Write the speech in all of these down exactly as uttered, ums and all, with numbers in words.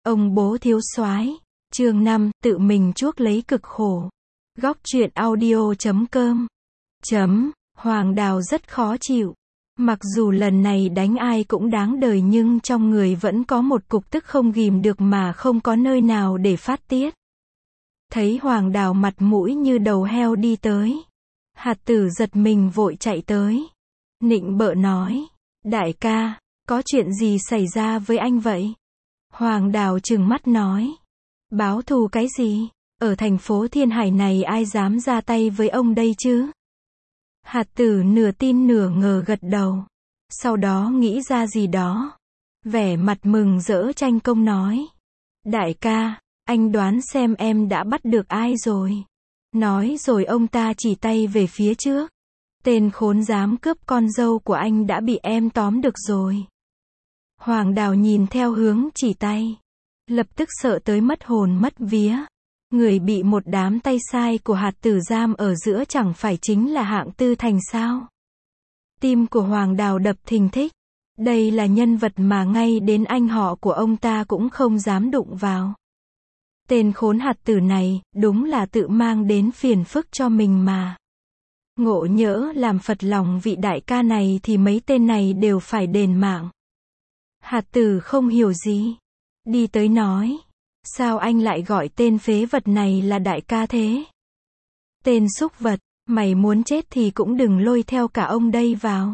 Ông bố thiếu soái. Chương năm, tự mình chuốc lấy cực khổ. Góc truyện audio chấm com. Chấm, Hoàng Đào rất khó chịu. Mặc dù lần này đánh ai cũng đáng đời nhưng trong người vẫn có một cục tức không ghìm được mà không có nơi nào để phát tiết. Thấy Hoàng Đào mặt mũi như đầu heo đi tới. Hạt Tử giật mình vội chạy tới. Nịnh bợ nói, đại ca, có chuyện gì xảy ra với anh vậy? Hoàng Đào trừng mắt nói, báo thù cái gì? Ở thành phố Thiên Hải này ai dám ra tay với ông đây chứ? Hạt Tử nửa tin nửa ngờ gật đầu. Sau đó nghĩ ra gì đó. Vẻ mặt mừng rỡ tranh công nói, đại ca, anh đoán xem em đã bắt được ai rồi. Nói rồi ông ta chỉ tay về phía trước. Tên khốn dám cướp con dâu của anh đã bị em tóm được rồi. Hoàng Đào nhìn theo hướng chỉ tay. Lập tức sợ tới mất hồn mất vía. Người bị một đám tay sai của Hạt Tử giam ở giữa chẳng phải chính là Hạng Tư Thành sao? Tim của Hoàng Đào đập thình thịch. Đây là nhân vật mà ngay đến anh họ của ông ta cũng không dám đụng vào. Tên khốn Hạt Tử này, đúng là tự mang đến phiền phức cho mình mà. Ngộ nhỡ làm phật lòng vị đại ca này thì mấy tên này đều phải đền mạng. Hạt Tử không hiểu gì. Đi tới nói, sao anh lại gọi tên phế vật này là đại ca thế? Tên súc vật, mày muốn chết thì cũng đừng lôi theo cả ông đây vào.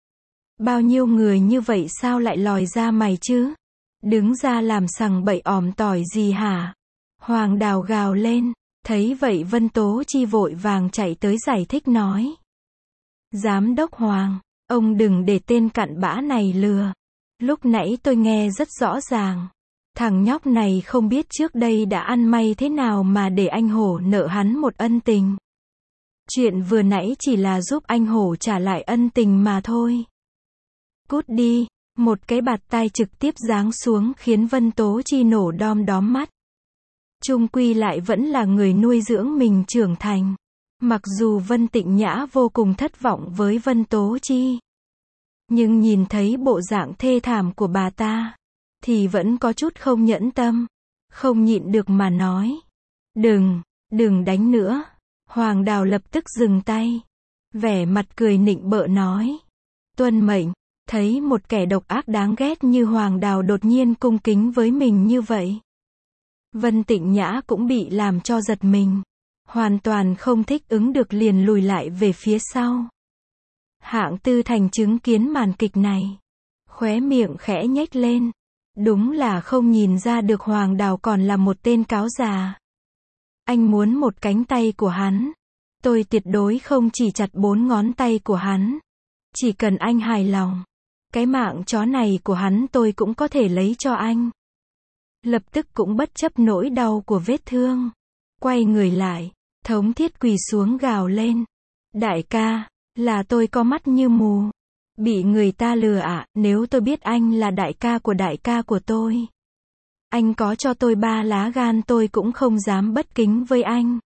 Bao nhiêu người như vậy sao lại lòi ra mày chứ? Đứng ra làm sằng bậy òm tỏi gì hả? Hoàng Đào gào lên. Thấy vậy Vân Tố Chi vội vàng chạy tới giải thích nói. Giám đốc Hoàng, ông đừng để tên cặn bã này lừa. Lúc nãy tôi nghe rất rõ ràng. Thằng nhóc này không biết trước đây đã ăn may thế nào mà để anh Hổ nợ hắn một ân tình. Chuyện vừa nãy chỉ là giúp anh Hổ trả lại ân tình mà thôi. Cút đi, một cái bạt tai trực tiếp giáng xuống khiến Vân Tố Chi nổ đom đóm mắt. Chung quy lại vẫn là người nuôi dưỡng mình trưởng thành. Mặc dù Vân Tịnh Nhã vô cùng thất vọng với Vân Tố Chi. Nhưng nhìn thấy bộ dạng thê thảm của bà ta, thì vẫn có chút không nhẫn tâm. Không nhịn được mà nói. Đừng, đừng đánh nữa. Hoàng Đào lập tức dừng tay. Vẻ mặt cười nịnh bợ nói. Tuân mệnh. Thấy một kẻ độc ác đáng ghét như Hoàng Đào đột nhiên cung kính với mình như vậy. Vân Tịnh Nhã cũng bị làm cho giật mình. Hoàn toàn không thích ứng được liền lùi lại về phía sau. Hạng Tư Thành chứng kiến màn kịch này. Khóe miệng khẽ nhếch lên. Đúng là không nhìn ra được Hoàng Đào còn là một tên cáo già. Anh muốn một cánh tay của hắn. Tôi tuyệt đối không chỉ chặt bốn ngón tay của hắn. Chỉ cần anh hài lòng. Cái mạng chó này của hắn tôi cũng có thể lấy cho anh. Lập tức cũng bất chấp nỗi đau của vết thương. Quay người lại. Thống Thiết quỳ xuống gào lên. Đại ca, là tôi có mắt như mù. Bị người ta lừa ạ, à, nếu tôi biết anh là đại ca của đại ca của tôi. Anh có cho tôi ba lá gan tôi cũng không dám bất kính với anh.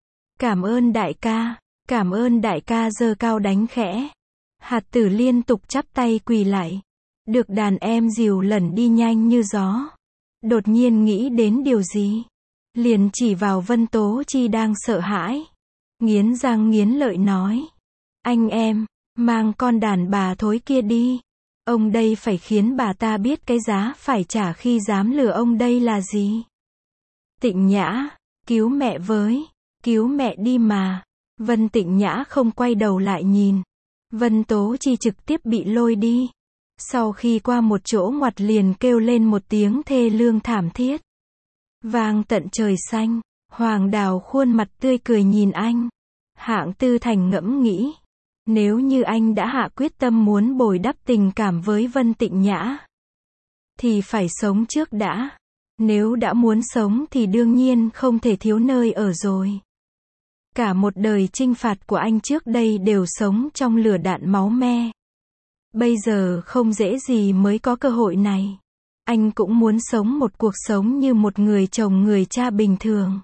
Cảm ơn đại ca, cảm ơn đại ca giơ cao đánh khẽ. Hạt Tử liên tục chắp tay quỳ lại. Được đàn em dìu lẩn đi nhanh như gió. Đột nhiên nghĩ đến điều gì. Liền chỉ vào Vân Tố Chi đang sợ hãi. Nghiến răng nghiến lợi nói. Anh em, mang con đàn bà thối kia đi. Ông đây phải khiến bà ta biết cái giá phải trả khi dám lừa ông đây là gì. Tịnh Nhã, cứu mẹ với. Cứu mẹ đi mà. Vân Tịnh Nhã không quay đầu lại nhìn. Vân Tố Chi trực tiếp bị lôi đi. Sau khi qua một chỗ ngoặt liền kêu lên một tiếng thê lương thảm thiết. Vang tận trời xanh. Hoàng Đào khuôn mặt tươi cười nhìn anh. Hạng Tư Thành ngẫm nghĩ. Nếu như anh đã hạ quyết tâm muốn bồi đắp tình cảm với Vân Tịnh Nhã, thì phải sống trước đã. Nếu đã muốn sống thì đương nhiên không thể thiếu nơi ở rồi. Cả một đời chinh phạt của anh trước đây đều sống trong lửa đạn máu me. Bây giờ không dễ gì mới có cơ hội này. Anh cũng muốn sống một cuộc sống như một người chồng người cha bình thường.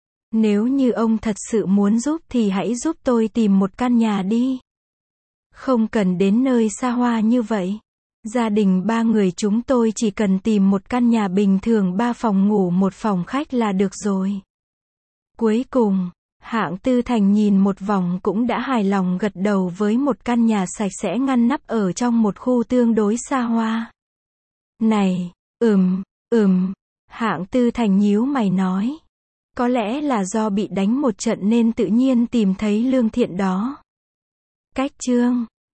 Nếu như ông thật sự muốn giúp thì hãy giúp tôi tìm một căn nhà đi. Không cần đến nơi xa hoa như vậy. Gia đình ba người chúng tôi chỉ cần tìm một căn nhà bình thường ba phòng ngủ một phòng khách là được rồi. Cuối cùng, Hạng Tư Thành nhìn một vòng cũng đã hài lòng gật đầu với một căn nhà sạch sẽ ngăn nắp ở trong một khu tương đối xa hoa. Này, ừm, ừm, Hạng Tư Thành nhíu mày nói. Có lẽ là do bị đánh một trận nên tự nhiên tìm thấy lương thiện đó. Cách chương